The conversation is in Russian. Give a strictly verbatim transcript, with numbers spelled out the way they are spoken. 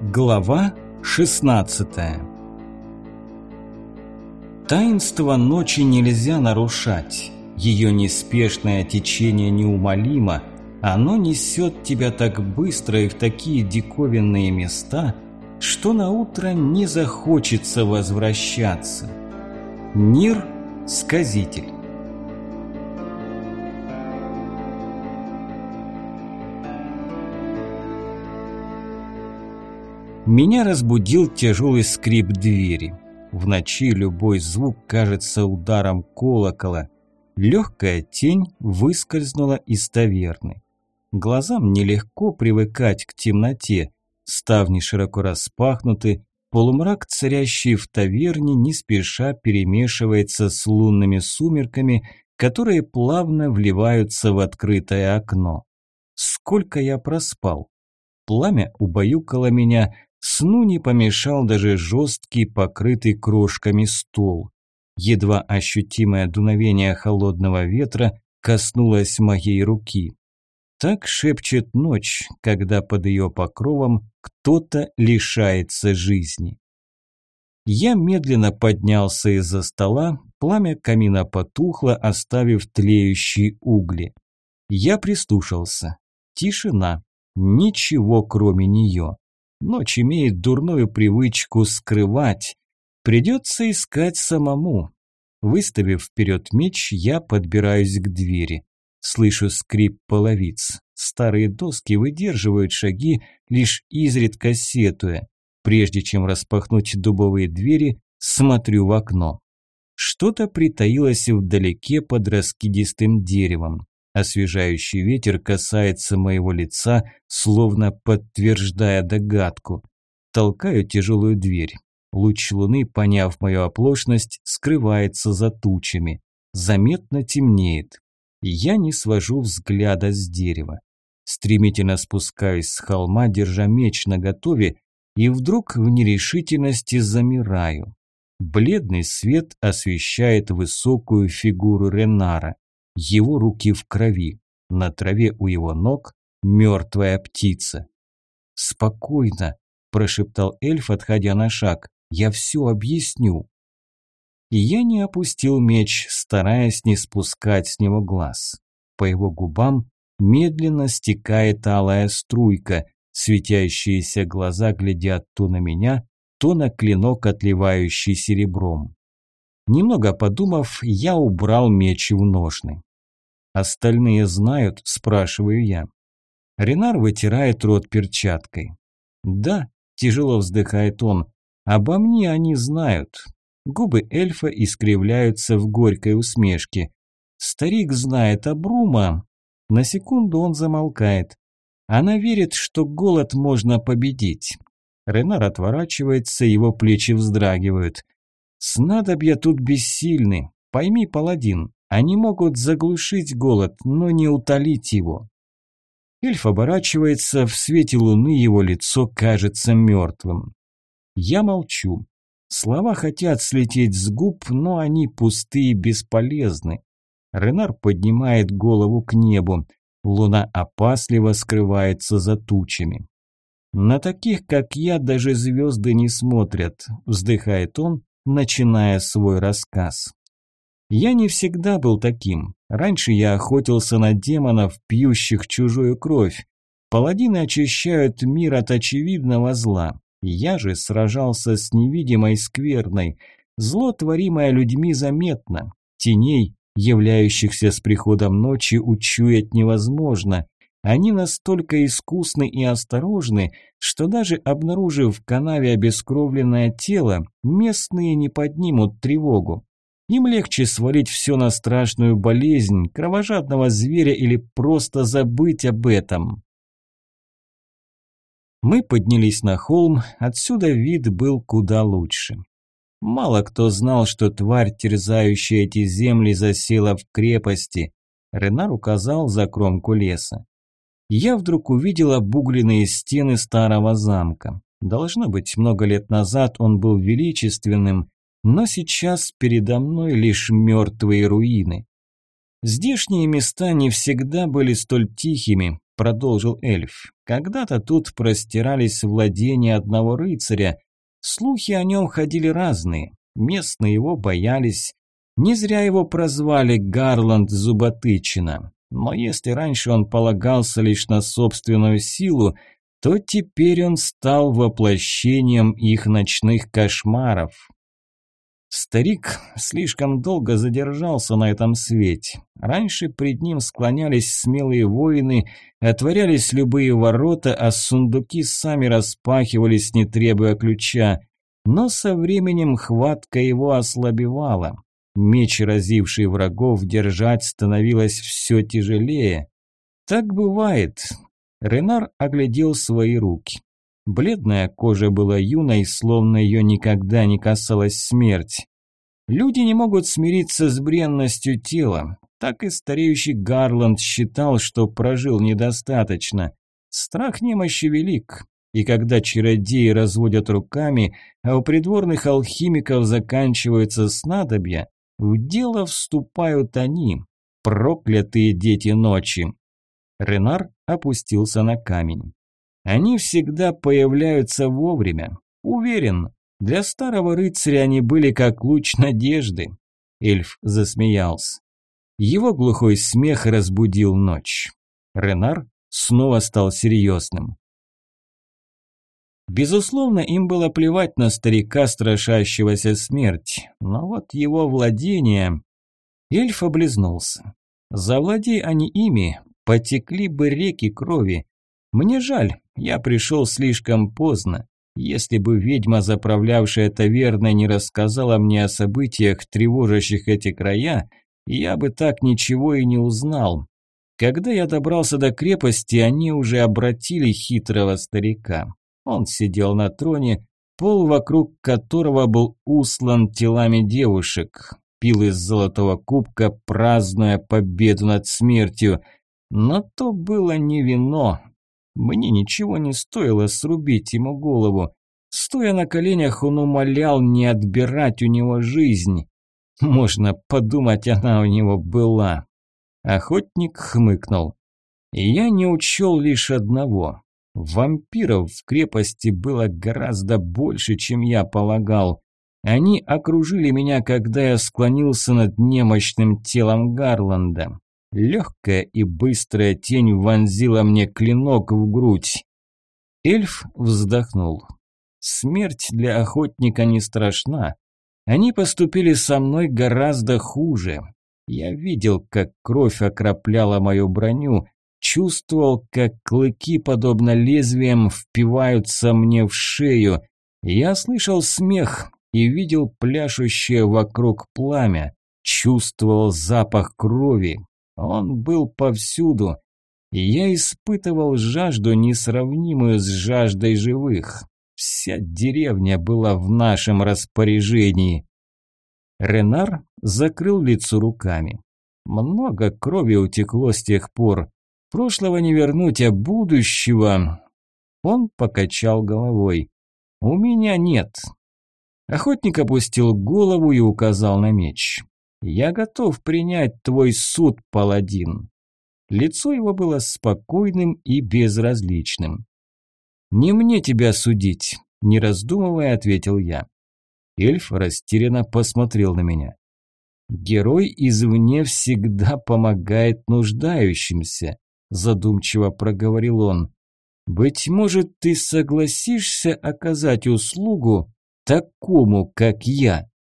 Глава шестнадцатая. Таинство ночи нельзя нарушать. Ее неспешное течение неумолимо. Оно несет тебя так быстро и в такие диковинные места, что наутро не захочется возвращаться. Нир Сказитель. Меня разбудил тяжелый скрип двери. В ночи любой звук кажется ударом колокола. Легкая тень выскользнула из таверны. Глазам нелегко привыкать к темноте. Ставни широко распахнуты, полумрак, царящий в таверне, не спеша перемешивается с лунными сумерками, которые плавно вливаются в открытое окно. Сколько я проспал? Пламя убаюкало меня. Сну не помешал даже жесткий, покрытый крошками стол. Едва ощутимое дуновение холодного ветра коснулось моей руки. Так шепчет ночь, когда под ее покровом кто-то лишается жизни. Я медленно поднялся из-за стола, пламя камина потухло, оставив тлеющие угли. Я прислушался. Тишина. Ничего кроме нее. Ночь имеет дурную привычку скрывать. Придется искать самому. Выставив вперед меч, я подбираюсь к двери. Слышу скрип половиц. Старые доски выдерживают шаги, лишь изредка сетуя. Прежде чем распахнуть дубовые двери, смотрю в окно. Что-то притаилось вдалеке под раскидистым деревом. Освежающий ветер касается моего лица, словно подтверждая догадку. Толкаю тяжелую дверь. Луч луны, поняв мою оплошность, скрывается за тучами. Заметно темнеет. Я не свожу взгляда с дерева. Стремительно спускаюсь с холма, держа меч наготове, и вдруг в нерешительности замираю. Бледный свет освещает высокую фигуру Ренара. Его руки в крови. На траве у его ног мертвая птица. «Спокойно», – прошептал эльф, отходя на шаг. «Я все объясню». И я не опустил меч, стараясь не спускать с него глаз. По его губам медленно стекает алая струйка. Светящиеся глаза глядят то на меня, то на клинок, отливающий серебром. Немного подумав, я убрал меч в ножны. «Остальные знают?» – спрашиваю я. Ренар вытирает рот перчаткой. «Да», – тяжело вздыхает он, – «обо мне они знают». Губы эльфа искривляются в горькой усмешке. «Старик знает о Брума». На секунду он замолкает. «Она верит, что голод можно победить». Ренар отворачивается, его плечи вздрагивают. «Снадобья тут бессильны. Пойми, паладин, они могут заглушить голод, но не утолить его». Эльф оборачивается, в свете луны его лицо кажется мертвым. Я молчу. Слова хотят слететь с губ, но они пусты и бесполезны. Ренар поднимает голову к небу. Луна опасливо скрывается за тучами. «На таких, как я, даже звезды не смотрят», – вздыхает он, начиная свой рассказ. «Я не всегда был таким. Раньше я охотился на демонов, пьющих чужую кровь. Паладины очищают мир от очевидного зла. Я же сражался с невидимой скверной. Зло, творимое людьми, заметно. Теней, являющихся с приходом ночи, учуять невозможно. Они настолько искусны и осторожны, что даже обнаружив в канаве обескровленное тело, местные не поднимут тревогу. Им легче свалить все на страшную болезнь, кровожадного зверя или просто забыть об этом». Мы поднялись на холм, отсюда вид был куда лучше. Мало кто знал, что тварь, терзающая эти земли, засела в крепости. Ренар указал за кромку леса. Я вдруг увидел обугленные стены старого замка. Должно быть, много лет назад он был величественным, но сейчас передо мной лишь мертвые руины. «Здешние места не всегда были столь тихими», – продолжил эльф. Когда-то тут простирались владения одного рыцаря. Слухи о нем ходили разные. Местные его боялись. Не зря его прозвали Гарланд Зуботычина. Но если раньше он полагался лишь на собственную силу, то теперь он стал воплощением их ночных кошмаров. Старик слишком долго задержался на этом свете. Раньше пред ним склонялись смелые воины, отворялись любые ворота, а сундуки сами распахивались, не требуя ключа. Но со временем хватка его ослабевала. Меч, разивший врагов, держать становилось все тяжелее. Так бывает. Ренар оглядел свои руки. Бледная кожа была юной, словно ее никогда не касалась смерть. Люди не могут смириться с бренностью тела. Так и стареющий Гарланд считал, что прожил недостаточно. Страх немощи велик. И когда чародеи разводят руками, а у придворных алхимиков заканчиваются снадобья, в дело вступают они, проклятые дети ночи. Ренар опустился на камень. Они всегда появляются вовремя. Уверен, для старого рыцаря они были как луч надежды. Эльф засмеялся. Его глухой смех разбудил ночь. Ренар снова стал серьезным. Безусловно, им было плевать на старика, страшащегося смерти. Но вот его владения... Эльф облизнулся. Завладей они ими, потекли бы реки крови. Мне жаль, я пришел слишком поздно. Если бы ведьма, заправлявшая таверной, не рассказала мне о событиях, тревожащих эти края, я бы так ничего и не узнал. Когда я добрался до крепости, они уже обратили хитрого старика. Он сидел на троне, пол вокруг которого был услан телами девушек, пил из золотого кубка, празднуя победу над смертью. Но то было не вино. Мне ничего не стоило срубить ему голову. Стоя на коленях, он умолял не отбирать у него жизнь. Можно подумать, она у него была. Охотник хмыкнул. И я не учел лишь одного. Вампиров в крепости было гораздо больше, чем я полагал. Они окружили меня, когда я склонился над немощным телом Гарланда. Легкая и быстрая тень вонзила мне клинок в грудь. Эльф вздохнул. Смерть для охотника не страшна. Они поступили со мной гораздо хуже. Я видел, как кровь окропляла мою броню, чувствовал, как клыки, подобно лезвиям, впиваются мне в шею. Я слышал смех и видел пляшущее вокруг пламя, чувствовал запах крови. Он был повсюду, и я испытывал жажду, несравнимую с жаждой живых. Вся деревня была в нашем распоряжении. Ренар закрыл лицо руками. Много крови утекло с тех пор. Прошлого не вернуть, а будущего... Он покачал головой. У меня нет. Охотник опустил голову и указал на меч. «Я готов принять твой суд, паладин». Лицо его было спокойным и безразличным. «Не мне тебя судить», – не раздумывая, ответил я. Эльф растерянно посмотрел на меня. «Герой извне всегда помогает нуждающимся», – задумчиво проговорил он. «Быть может, ты согласишься оказать услугу такому, как я?»